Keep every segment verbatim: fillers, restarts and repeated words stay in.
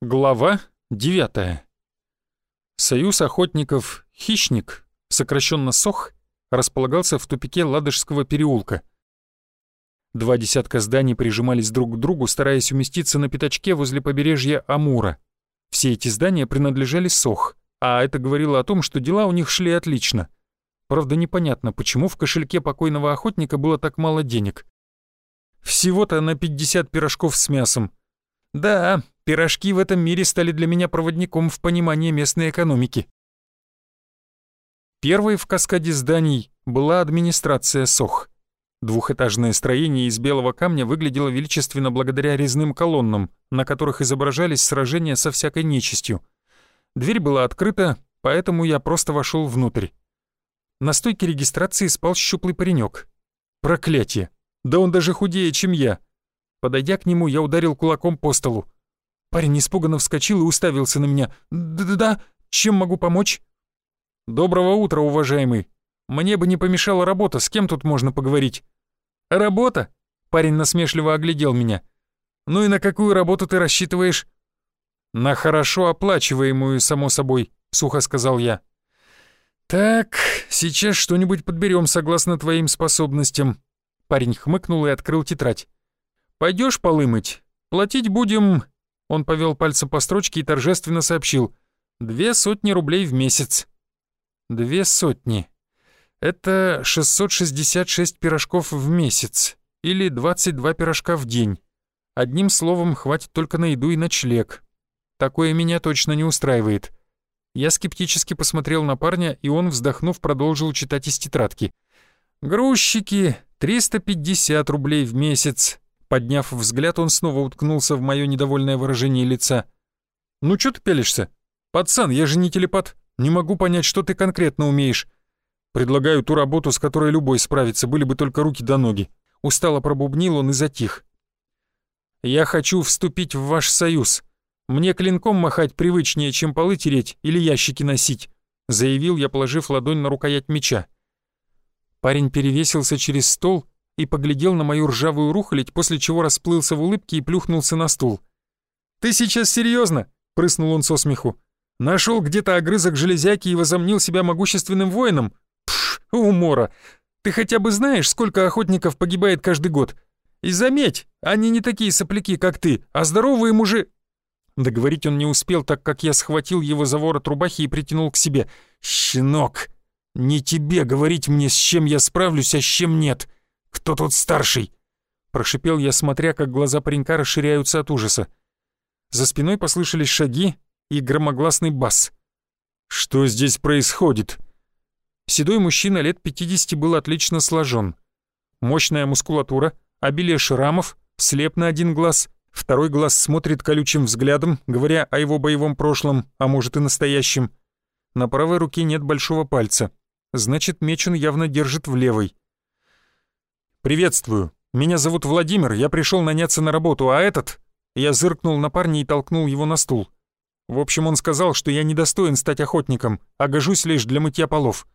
Глава девятая. Союз охотников «Хищник», сокращенно СОХ, располагался в тупике Ладожского переулка. Два десятка зданий прижимались друг к другу, стараясь уместиться на пятачке возле побережья Амура. Все эти здания принадлежали СОХ, а это говорило о том, что дела у них шли отлично. Правда, непонятно, почему в кошельке покойного охотника было так мало денег. Всего-то на пятьдесят пирожков с мясом. Да, пирожки в этом мире стали для меня проводником в понимании местной экономики. Первой в каскаде зданий была администрация СОХ. Двухэтажное строение из белого камня выглядело величественно благодаря резным колоннам, на которых изображались сражения со всякой нечистью. Дверь была открыта, поэтому я просто вошел внутрь. На стойке регистрации спал щуплый паренек. Проклятие! Да он даже худее, чем я. Подойдя к нему, я ударил кулаком по столу. Парень испуганно вскочил и уставился на меня. «Да-да-да, чем могу помочь?» «Доброго утра, уважаемый. Мне бы не помешала работа, с кем тут можно поговорить?» «Работа?» — парень насмешливо оглядел меня. «Ну и на какую работу ты рассчитываешь?» «На хорошо оплачиваемую, само собой», — сухо сказал я. «Так, сейчас что-нибудь подберем согласно твоим способностям». Парень хмыкнул и открыл тетрадь. «Пойдешь полы мыть? Платить будем...» Он повел пальцем по строчке и торжественно сообщил. «Две сотни рублей в месяц». «Две сотни. Это шестьсот шестьдесят шесть пирожков в месяц. Или двадцать два пирожка в день. Одним словом, хватит только на еду и ночлег. Такое меня точно не устраивает». Я скептически посмотрел на парня, и он, вздохнув, продолжил читать из тетрадки. «Грузчики, триста пятьдесят рублей в месяц». Подняв взгляд, он снова уткнулся в мое недовольное выражение лица. «Ну чё ты пялишься? Пацан, я же не телепат. Не могу понять, что ты конкретно умеешь. Предлагаю ту работу, с которой любой справится, были бы только руки да ноги». Устало пробубнил он и затих. «Я хочу вступить в ваш союз. Мне клинком махать привычнее, чем полы тереть или ящики носить», заявил я, положив ладонь на рукоять меча. Парень перевесился через стол и поглядел на мою ржавую рухлядь, после чего расплылся в улыбке и плюхнулся на стул. «Ты сейчас серьезно? Прыснул он со смеху. «Нашел где-то огрызок железяки и возомнил себя могущественным воином? Пф, умора! Ты хотя бы знаешь, сколько охотников погибает каждый год? И заметь, они не такие сопляки, как ты, а здоровые мужи...» Договорить он не успел, так как я схватил его за ворот рубахи и притянул к себе. «Щенок, не тебе говорить мне, с чем я справлюсь, а с чем нет. Кто тут старший?» Прошипел я, смотря, как глаза паренька расширяются от ужаса. За спиной послышались шаги и громогласный бас. «Что здесь происходит?» Седой мужчина лет пятидесяти был отлично сложен. Мощная мускулатура, обилие шрамов, слеп на один глаз, второй глаз смотрит колючим взглядом, говоря о его боевом прошлом, а может и настоящем. На правой руке нет большого пальца, значит, меч он явно держит в левой. «Приветствую. Меня зовут Владимир, я пришел наняться на работу, а этот...» Я зыркнул на парня и толкнул его на стул. В общем, он сказал, что я недостоин стать охотником, а гожусь лишь для мытья полов.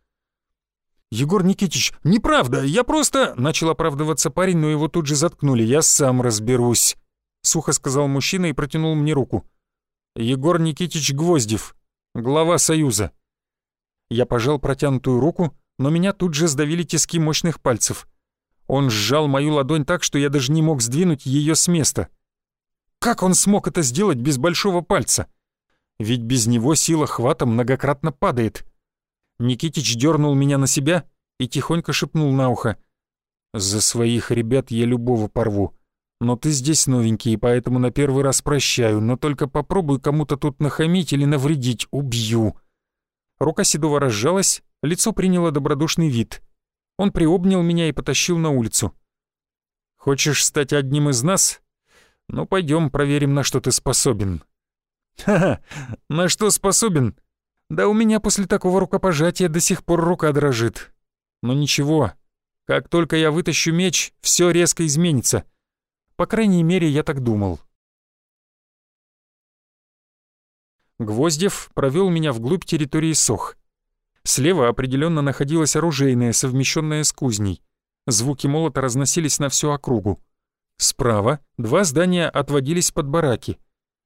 «Егор Никитич, неправда, я просто...» Начал оправдываться парень, но его тут же заткнули. «Я сам разберусь», — сухо сказал мужчина и протянул мне руку. «Егор Никитич Гвоздев, глава Союза». Я пожал протянутую руку, но меня тут же сдавили тиски мощных пальцев. Он сжал мою ладонь так, что я даже не мог сдвинуть ее с места. Как он смог это сделать без большого пальца? Ведь без него сила хвата многократно падает. Никитич дернул меня на себя и тихонько шепнул на ухо. «За своих ребят я любого порву. Но ты здесь новенький, поэтому на первый раз прощаю, но только попробуй кому-то тут нахамить или навредить, убью». Рука Седова разжалась, лицо приняло добродушный вид. Он приобнял меня и потащил на улицу. «Хочешь стать одним из нас? Ну, пойдем проверим, на что ты способен». «Ха-ха, на что способен? Да у меня после такого рукопожатия до сих пор рука дрожит. Но ничего, как только я вытащу меч, все резко изменится. По крайней мере, я так думал». Гвоздев провел меня вглубь территории СОХ. Слева определенно находилось оружейное, совмещенное с кузней. Звуки молота разносились на всю округу. Справа два здания отводились под бараки.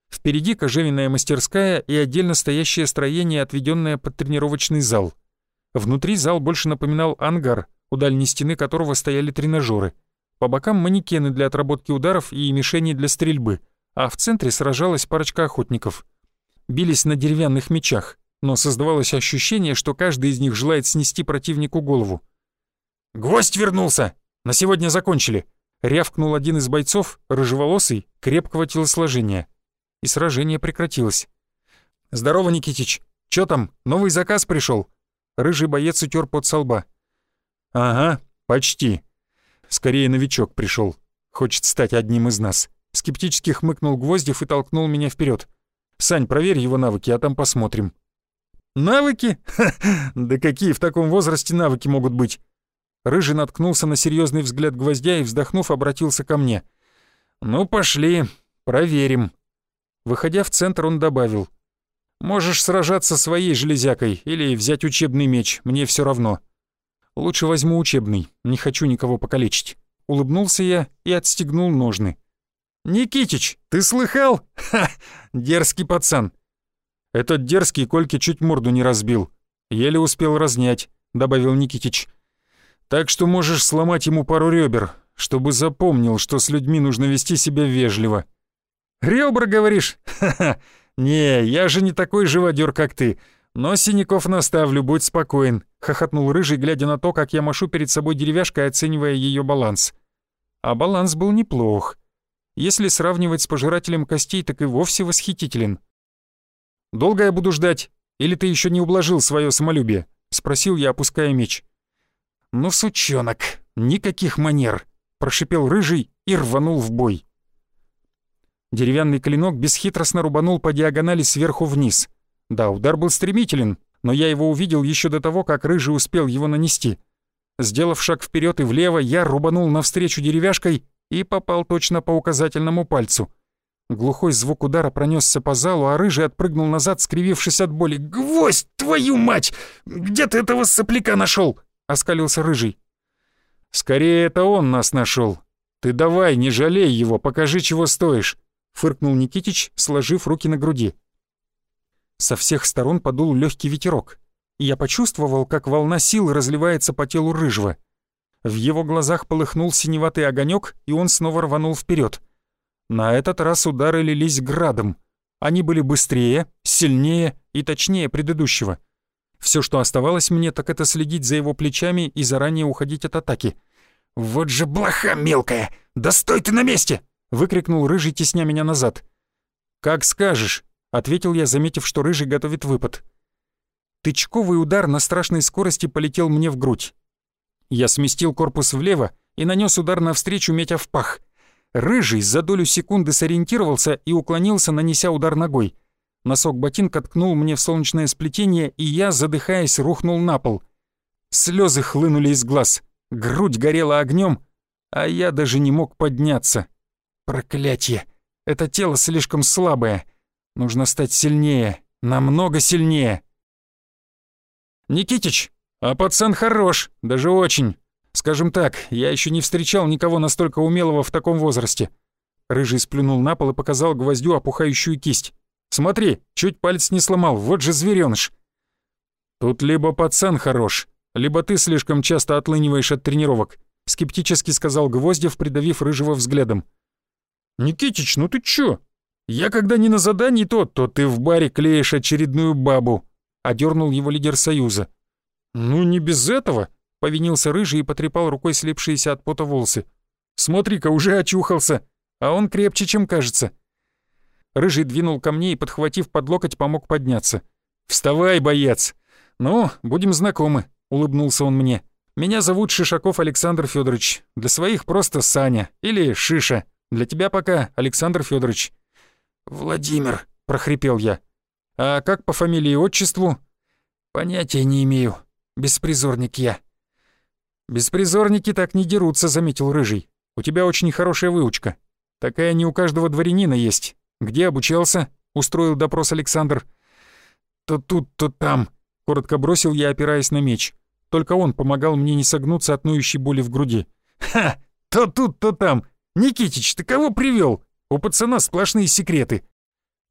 Впереди кожевенная мастерская и отдельно стоящее строение, отведенное под тренировочный зал. Внутри зал больше напоминал ангар, у дальней стены которого стояли тренажеры. По бокам манекены для отработки ударов и мишени для стрельбы, а в центре сражалась парочка охотников. Бились на деревянных мечах, но создавалось ощущение, что каждый из них желает снести противнику голову. «Гвоздь вернулся! На сегодня закончили!» — рявкнул один из бойцов, рыжеволосый, крепкого телосложения. И сражение прекратилось. «Здорово, Никитич! Чё там, новый заказ пришел? Рыжий боец утер пот со лба. «Ага, почти. Скорее новичок пришел. Хочет стать одним из нас». Скептически хмыкнул Гвоздев и толкнул меня вперед. «Сань, проверь его навыки, а там посмотрим». «Навыки? Ха, да какие в таком возрасте навыки могут быть?» Рыжий наткнулся на серьезный взгляд Гвоздя и, вздохнув, обратился ко мне. «Ну, пошли, проверим». Выходя в центр, он добавил. «Можешь сражаться своей железякой или взять учебный меч, мне все равно». «Лучше возьму учебный, не хочу никого покалечить». Улыбнулся я и отстегнул ножны. «Никитич, ты слыхал? Ха! Дерзкий пацан!» «Этот дерзкий Кольке чуть морду не разбил. Еле успел разнять», — добавил Никитич. «Так что можешь сломать ему пару ребер, чтобы запомнил, что с людьми нужно вести себя вежливо». «Ребра, говоришь? Ха-ха! Не, я же не такой живодер, как ты. Но синяков наставлю, будь спокоен», — хохотнул Рыжий, глядя на то, как я машу перед собой деревяшкой, оценивая ее баланс. А баланс был неплох. Если сравнивать с пожирателем костей, так и вовсе восхитителен. «Долго я буду ждать? Или ты еще не ублажил свое самолюбие?» — спросил я, опуская меч. «Ну, сучонок, никаких манер», — прошипел Рыжий и рванул в бой. Деревянный клинок бесхитростно рубанул по диагонали сверху вниз. Да, удар был стремителен, но я его увидел еще до того, как Рыжий успел его нанести. Сделав шаг вперед и влево, я рубанул навстречу деревяшкой и попал точно по указательному пальцу. Глухой звук удара пронесся по залу, а Рыжий отпрыгнул назад, скривившись от боли. «Гвоздь, твою мать! Где ты этого сопляка нашел?» — оскалился Рыжий. «Скорее это он нас нашел. Ты давай, не жалей его, покажи, чего стоишь», — фыркнул Никитич, сложив руки на груди. Со всех сторон подул легкий ветерок, и я почувствовал, как волна силы разливается по телу Рыжего. В его глазах полыхнул синеватый огонек, и он снова рванул вперед. На этот раз удары лились градом. Они были быстрее, сильнее и точнее предыдущего. Все, что оставалось мне, так это следить за его плечами и заранее уходить от атаки. «Вот же блоха мелкая! Да стой ты на месте!» — выкрикнул Рыжий, тесня меня назад. «Как скажешь», — ответил я, заметив, что Рыжий готовит выпад. Тычковый удар на страшной скорости полетел мне в грудь. Я сместил корпус влево и нанес удар навстречу, метя в пах. Рыжий за долю секунды сориентировался и уклонился, нанеся удар ногой. Носок ботинка ткнул мне в солнечное сплетение, и я, задыхаясь, рухнул на пол. Слезы хлынули из глаз, грудь горела огнем, а я даже не мог подняться. Проклятье! Это тело слишком слабое. Нужно стать сильнее, намного сильнее. «Никитич, а пацан хорош, даже очень. Скажем так, я еще не встречал никого настолько умелого в таком возрасте». Рыжий сплюнул на пол и показал Гвоздю опухающую кисть. «Смотри, чуть палец не сломал, вот же зверёныш». «Тут либо пацан хорош, либо ты слишком часто отлыниваешь от тренировок», скептически сказал Гвоздев, придавив Рыжего взглядом. «Никитич, ну ты чё? Я когда не на задании, то, то ты в баре клеишь очередную бабу», одернул его лидер союза. «Ну не без этого», — повинился Рыжий и потрепал рукой слипшиеся от пота волосы. «Смотри-ка, уже очухался, а он крепче, чем кажется». Рыжий двинул ко мне и, подхватив под локоть, помог подняться. «Вставай, боец!» «Ну, будем знакомы», — улыбнулся он мне. «Меня зовут Шишаков Александр Федорович. Для своих просто Саня или Шиша. Для тебя пока Александр Федорович». «Владимир», — прохрипел я. «А как по фамилии и отчеству?» «Понятия не имею. Беспризорник я». «Беспризорники так не дерутся», — заметил Рыжий. «У тебя очень хорошая выучка. Такая не у каждого дворянина есть. Где обучался?» — устроил допрос Александр. «То тут, то там», — коротко бросил я, опираясь на меч. Только он помогал мне не согнуться от ноющей боли в груди. «Ха! То тут, то там! Никитич, ты кого привёл? У пацана сплошные секреты!»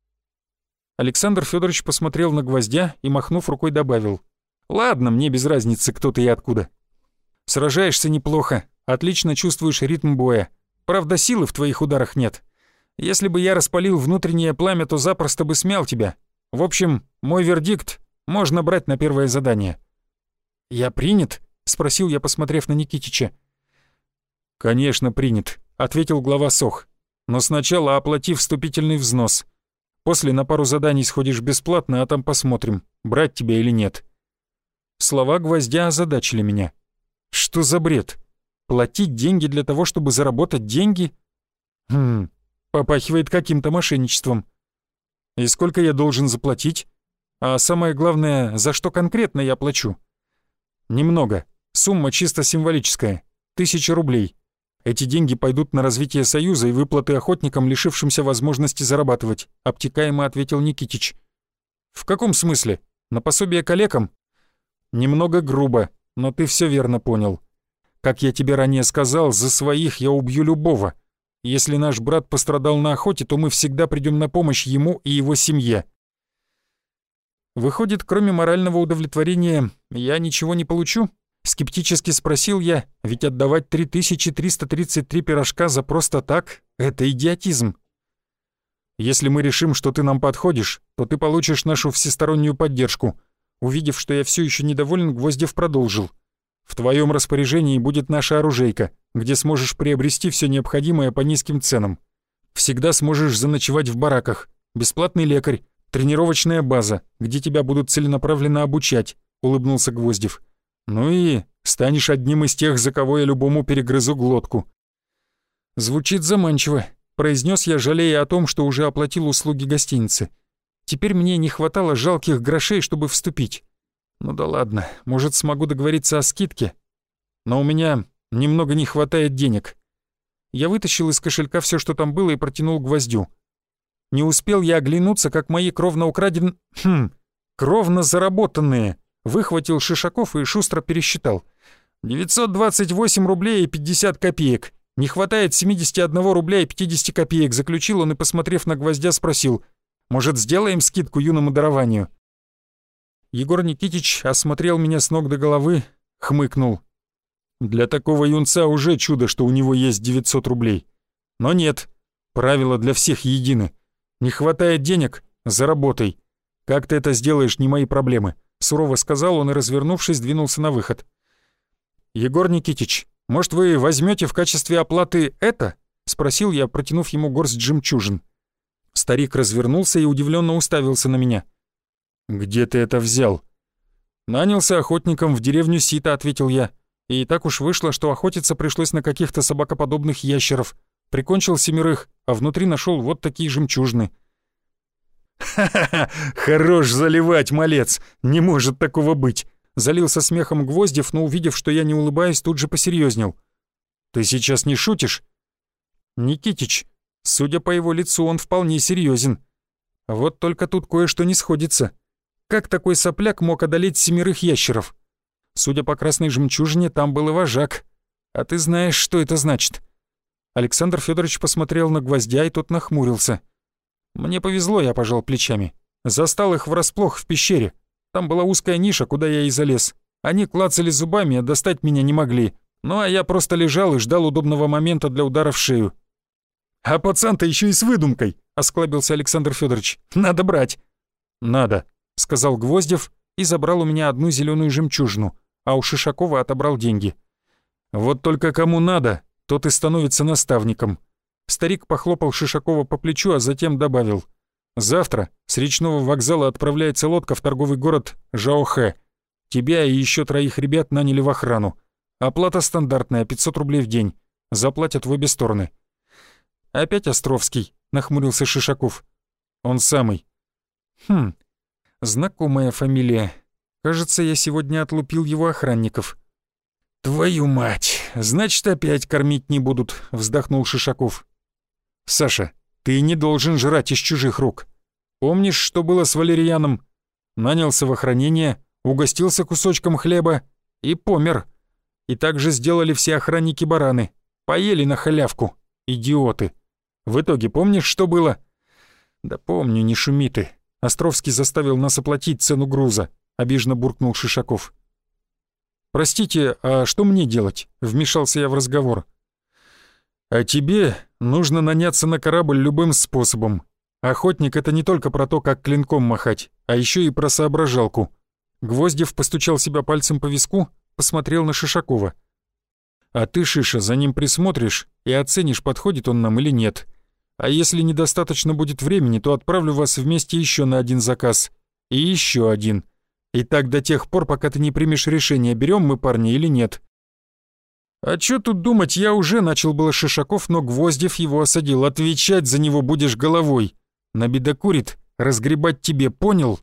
Александр Федорович посмотрел на Гвоздя и, махнув рукой, добавил: «Ладно, мне без разницы, кто ты и откуда. Сражаешься неплохо, отлично чувствуешь ритм боя. Правда, силы в твоих ударах нет. Если бы я распалил внутреннее пламя, то запросто бы смял тебя. В общем, мой вердикт — можно брать на первое задание». «Я принят?» — спросил я, посмотрев на Никитича. «Конечно, принят», — ответил глава СОХ. «Но сначала оплати вступительный взнос. После на пару заданий сходишь бесплатно, а там посмотрим, брать тебя или нет». Слова Гвоздя озадачили меня. Что за бред? Платить деньги для того, чтобы заработать деньги? Хм, попахивает каким-то мошенничеством. И сколько я должен заплатить? А самое главное, за что конкретно я плачу? Немного. Сумма чисто символическая. Тысяча рублей. Эти деньги пойдут на развитие Союза и выплаты охотникам, лишившимся возможности зарабатывать», — обтекаемо ответил Никитич. «В каком смысле? На пособие калекам?» «Немного грубо, но ты все верно понял. Как я тебе ранее сказал, за своих я убью любого. Если наш брат пострадал на охоте, то мы всегда придем на помощь ему и его семье». «Выходит, кроме морального удовлетворения, я ничего не получу?» Скептически спросил я, ведь отдавать три тысячи триста тридцать три пирожка за просто так — это идиотизм. «Если мы решим, что ты нам подходишь, то ты получишь нашу всестороннюю поддержку». Увидев, что я все еще недоволен, Гвоздев продолжил. «В твоем распоряжении будет наша оружейка, где сможешь приобрести все необходимое по низким ценам. Всегда сможешь заночевать в бараках, бесплатный лекарь, тренировочная база, где тебя будут целенаправленно обучать», — улыбнулся Гвоздев. «Ну и станешь одним из тех, за кого я любому перегрызу глотку». «Звучит заманчиво», — произнес я, жалея о том, что уже оплатил услуги гостиницы. Теперь мне не хватало жалких грошей, чтобы вступить. Ну да ладно, может, смогу договориться о скидке. Но у меня немного не хватает денег. Я вытащил из кошелька все, что там было, и протянул Гвоздю. Не успел я оглянуться, как мои кровно украден... Хм, кровно заработанные... Выхватил Шишаков и шустро пересчитал. девятьсот двадцать восемь рублей и пятьдесят копеек. Не хватает семьдесят один рубля и пятьдесят копеек, заключил он и, посмотрев на Гвоздя, спросил: «Может, сделаем скидку юному дарованию?» Егор Никитич осмотрел меня с ног до головы, хмыкнул. «Для такого юнца уже чудо, что у него есть девятьсот рублей. Но нет, правила для всех едины. Не хватает денег — заработай. Как ты это сделаешь, не мои проблемы», — сурово сказал он и, развернувшись, двинулся на выход. «Егор Никитич, может, вы возьмете в качестве оплаты это?» — спросил я, протянув ему горсть жемчужин. Старик развернулся и удивленно уставился на меня. «Где ты это взял?» «Нанялся охотником в деревню Сита», — ответил я. «И так уж вышло, что охотиться пришлось на каких-то собакоподобных ящеров. Прикончил семерых, а внутри нашел вот такие жемчужины». «Ха-ха-ха! Хорош заливать, малец! Не может такого быть!» Залился смехом Гвоздев, но, увидев, что я не улыбаюсь, тут же посерьезнел. «Ты сейчас не шутишь?» «Никитич, судя по его лицу, он вполне серьезен. Вот только тут кое-что не сходится. Как такой сопляк мог одолеть семерых ящеров? Судя по красной жемчужине, там был и вожак. А ты знаешь, что это значит?» Александр Федорович посмотрел на Гвоздя, и тот нахмурился. «Мне повезло», — я пожал плечами. «Застал их врасплох в пещере. Там была узкая ниша, куда я и залез. Они клацали зубами, а достать меня не могли. Ну а я просто лежал и ждал удобного момента для удара в шею». «А пацан-то еще и с выдумкой», — осклабился Александр Федорович. «Надо брать». «Надо», — сказал Гвоздев и забрал у меня одну зеленую жемчужину, а у Шишакова отобрал деньги. «Вот только кому надо, тот и становится наставником». Старик похлопал Шишакова по плечу, а затем добавил: «Завтра с речного вокзала отправляется лодка в торговый город Жаохэ. Тебя и еще троих ребят наняли в охрану. Оплата стандартная, пятьсот рублей в день. Заплатят в обе стороны». «Опять Островский?» — нахмурился Шишаков. «Он самый». «Хм, знакомая фамилия. Кажется, я сегодня отлупил его охранников». «Твою мать! Значит, опять кормить не будут», — вздохнул Шишаков. «Саша, ты не должен жрать из чужих рук. Помнишь, что было с Валерьяном? Нанялся в охранение, угостился кусочком хлеба и помер. И так же сделали все охранники-бараны. Поели на халявку. Идиоты. В итоге помнишь, что было?» «Да помню, не шуми ты. Островский заставил нас оплатить цену груза», — обиженно буркнул Шишаков. «Простите, а что мне делать?» — вмешался я в разговор. «А тебе нужно наняться на корабль любым способом. Охотник — это не только про то, как клинком махать, а еще и про соображалку». Гвоздев постучал себя пальцем по виску, посмотрел на Шишакова. «А ты, Шиша, за ним присмотришь и оценишь, подходит он нам или нет. А если недостаточно будет времени, то отправлю вас вместе еще на один заказ. И еще один. И так до тех пор, пока ты не примешь решение, берем мы парня или нет». «А чё тут думать, я уже начал было Шишаков, но Гвоздев его осадил. Отвечать за него будешь головой. Набедокурит, разгребать тебе, понял?»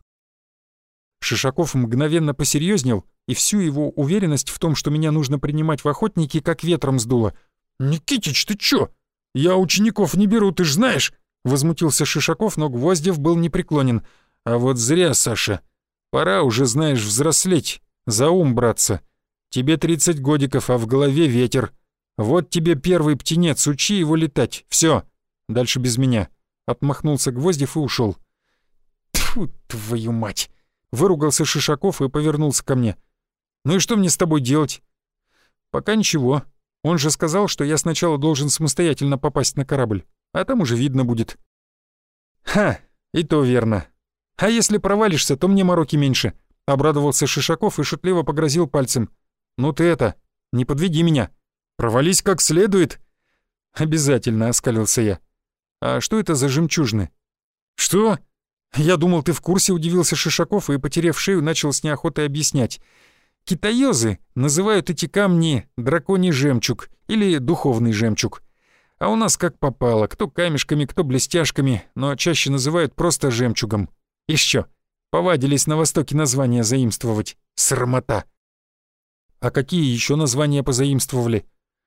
Шишаков мгновенно посерьезнел, и всю его уверенность в том, что меня нужно принимать в охотники, как ветром сдуло. «Никитич, ты чё? Я учеников не беру, ты ж знаешь!» Возмутился Шишаков, но Гвоздев был непреклонен. «А вот зря, Саша. Пора уже, знаешь, взрослеть, за ум браться. Тебе тридцать годиков, а в голове ветер. Вот тебе первый птенец, учи его летать. Все, дальше без меня». Отмахнулся Гвоздев и ушел. «Тьфу, твою мать!» Выругался Шишаков и повернулся ко мне. «Ну и что мне с тобой делать?» «Пока ничего. Он же сказал, что я сначала должен самостоятельно попасть на корабль, а там уже видно будет». «Ха, и то верно. А если провалишься, то мне мороки меньше», — обрадовался Шишаков и шутливо погрозил пальцем. «Ну ты это, не подведи меня. Провались как следует». «Обязательно», — оскалился я. «А что это за жемчужины?» «Что?» «Я думал, ты в курсе», — удивился Шишаков и, потеряв шею, начал с неохотой объяснять. «Китаёзы называют эти камни драконий жемчуг или духовный жемчуг. А у нас как попало, кто камешками, кто блестяшками, но чаще называют просто жемчугом. И что, повадились на Востоке названия заимствовать. Срамота». «А какие еще названия позаимствовали?»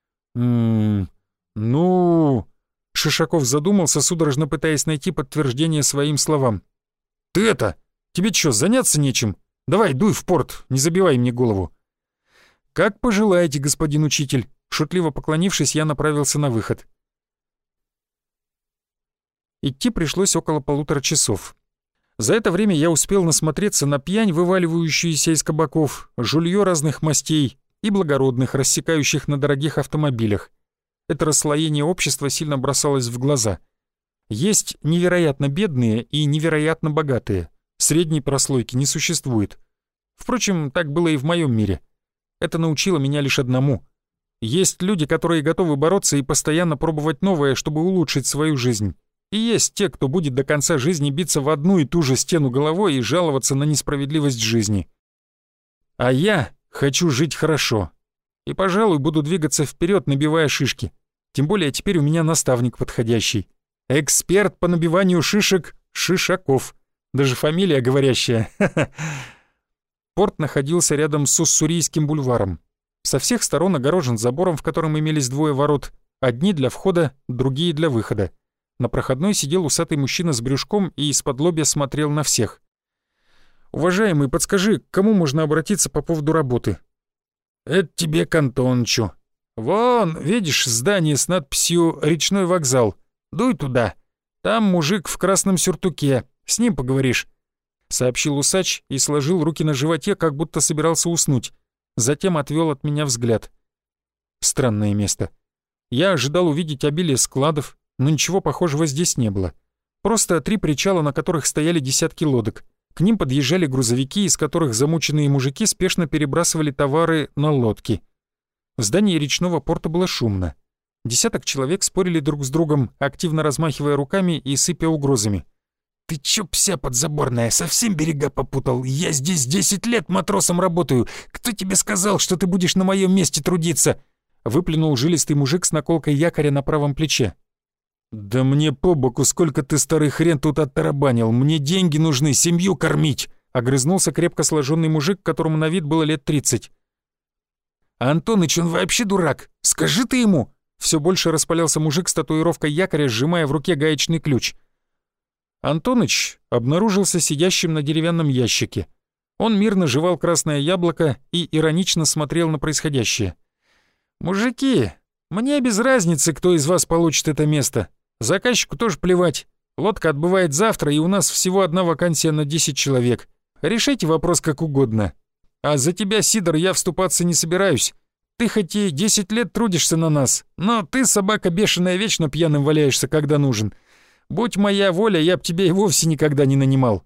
«Ммм, ну...» Шишаков задумался, судорожно пытаясь найти подтверждение своим словам. «Ты это, тебе что, заняться нечем? Давай, дуй в порт, не забивай мне голову». «Как пожелаете, господин учитель», — шутливо поклонившись, я направился на выход. Идти пришлось около полутора часов. За это время я успел насмотреться на пьянь, вываливающуюся из кабаков, жульё разных мастей и благородных, рассекающих на дорогих автомобилях. Это расслоение общества сильно бросалось в глаза. Есть невероятно бедные и невероятно богатые. Средней прослойки не существует. Впрочем, так было и в моем мире. Это научило меня лишь одному. Есть люди, которые готовы бороться и постоянно пробовать новое, чтобы улучшить свою жизнь. И есть те, кто будет до конца жизни биться в одну и ту же стену головой и жаловаться на несправедливость жизни. А я хочу жить хорошо. И, пожалуй, буду двигаться вперед, набивая шишки. Тем более теперь у меня наставник подходящий. Эксперт по набиванию шишек Шишаков. Даже фамилия говорящая. Порт находился рядом с Уссурийским бульваром. Со всех сторон огорожен забором, в котором имелись двое ворот. Одни для входа, другие для выхода. На проходной сидел усатый мужчина с брюшком и из-под лобья смотрел на всех. «Уважаемый, подскажи, к кому можно обратиться по поводу работы?» «Это тебе к Антонычу. Вон, видишь, здание с надписью «Речной вокзал». Дуй туда. Там мужик в красном сюртуке. С ним поговоришь», — сообщил усач и сложил руки на животе, как будто собирался уснуть. Затем отвел от меня взгляд. Странное место. Я ожидал увидеть обилие складов, но ничего похожего здесь не было. Просто три причала, на которых стояли десятки лодок. К ним подъезжали грузовики, из которых замученные мужики спешно перебрасывали товары на лодки. В здании речного порта было шумно. Десяток человек спорили друг с другом, активно размахивая руками и сыпя угрозами. «Ты чё, пся подзаборная, совсем берега попутал? Я здесь десять лет матросом работаю. Кто тебе сказал, что ты будешь на моем месте трудиться?» Выплюнул жилистый мужик с наколкой якоря на правом плече. «Да мне по боку, сколько ты, старый хрен, тут оттарабанил. Мне деньги нужны, семью кормить!» Огрызнулся крепко сложенный мужик, которому на вид было лет тридцать. «Антоныч, он вообще дурак! Скажи ты ему!» Все больше распалялся мужик с татуировкой якоря, сжимая в руке гаечный ключ. Антоныч обнаружился сидящим на деревянном ящике. Он мирно жевал красное яблоко и иронично смотрел на происходящее. «Мужики, мне без разницы, кто из вас получит это место. Заказчику тоже плевать. Лодка отбывает завтра, и у нас всего одна вакансия на десять человек. Решайте вопрос как угодно. А за тебя, Сидор, я вступаться не собираюсь. Ты хоть и десять лет трудишься на нас, но ты, собака бешеная, вечно пьяным валяешься, когда нужен. Будь моя воля, я б тебя и вовсе никогда не нанимал».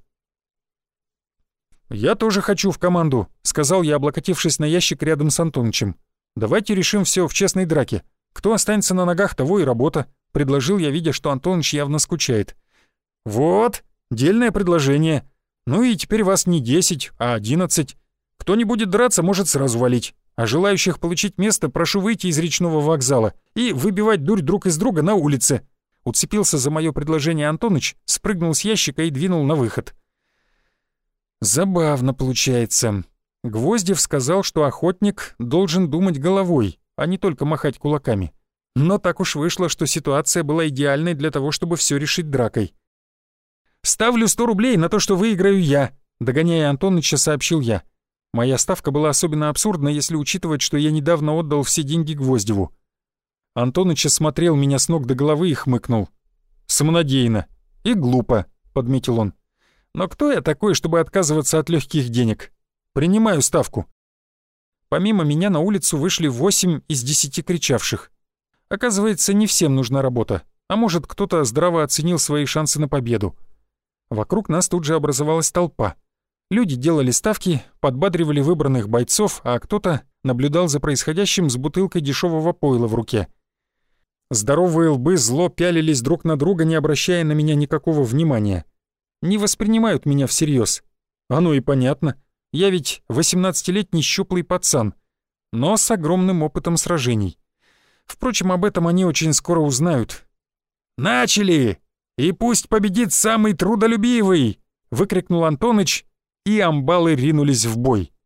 «Я тоже хочу в команду», — сказал я, облокотившись на ящик рядом с Антонычем. «Давайте решим все в честной драке. Кто останется на ногах, того и работа», — предложил я, видя, что Антоныч явно скучает. «Вот, дельное предложение. Ну и теперь вас не десять, а одиннадцать. Кто не будет драться, может сразу валить. А желающих получить место прошу выйти из речного вокзала и выбивать дурь друг из друга на улице». Уцепился за мое предложение Антоныч, спрыгнул с ящика и двинул на выход. Забавно получается. Гвоздев сказал, что охотник должен думать головой, а не только махать кулаками. Но так уж вышло, что ситуация была идеальной для того, чтобы все решить дракой. «Ставлю сто рублей на то, что выиграю я», — догоняя Антоныча, сообщил я. Моя ставка была особенно абсурдна, если учитывать, что я недавно отдал все деньги Гвоздеву. Антоныч осмотрел меня с ног до головы и хмыкнул. «Самонадеянно и глупо», — подметил он. «Но кто я такой, чтобы отказываться от легких денег? Принимаю ставку». Помимо меня на улицу вышли восемь из десяти кричавших. Оказывается, не всем нужна работа, а может, кто-то здраво оценил свои шансы на победу. Вокруг нас тут же образовалась толпа. Люди делали ставки, подбадривали выбранных бойцов, а кто-то наблюдал за происходящим с бутылкой дешевого пойла в руке. Здоровые лбы зло пялились друг на друга, не обращая на меня никакого внимания. Не воспринимают меня всерьез. Оно и понятно. Я ведь восемнадцатилетний щуплый пацан, но с огромным опытом сражений. Впрочем, об этом они очень скоро узнают. «Начали! И пусть победит самый трудолюбивый!» — выкрикнул Антоныч, и амбалы ринулись в бой.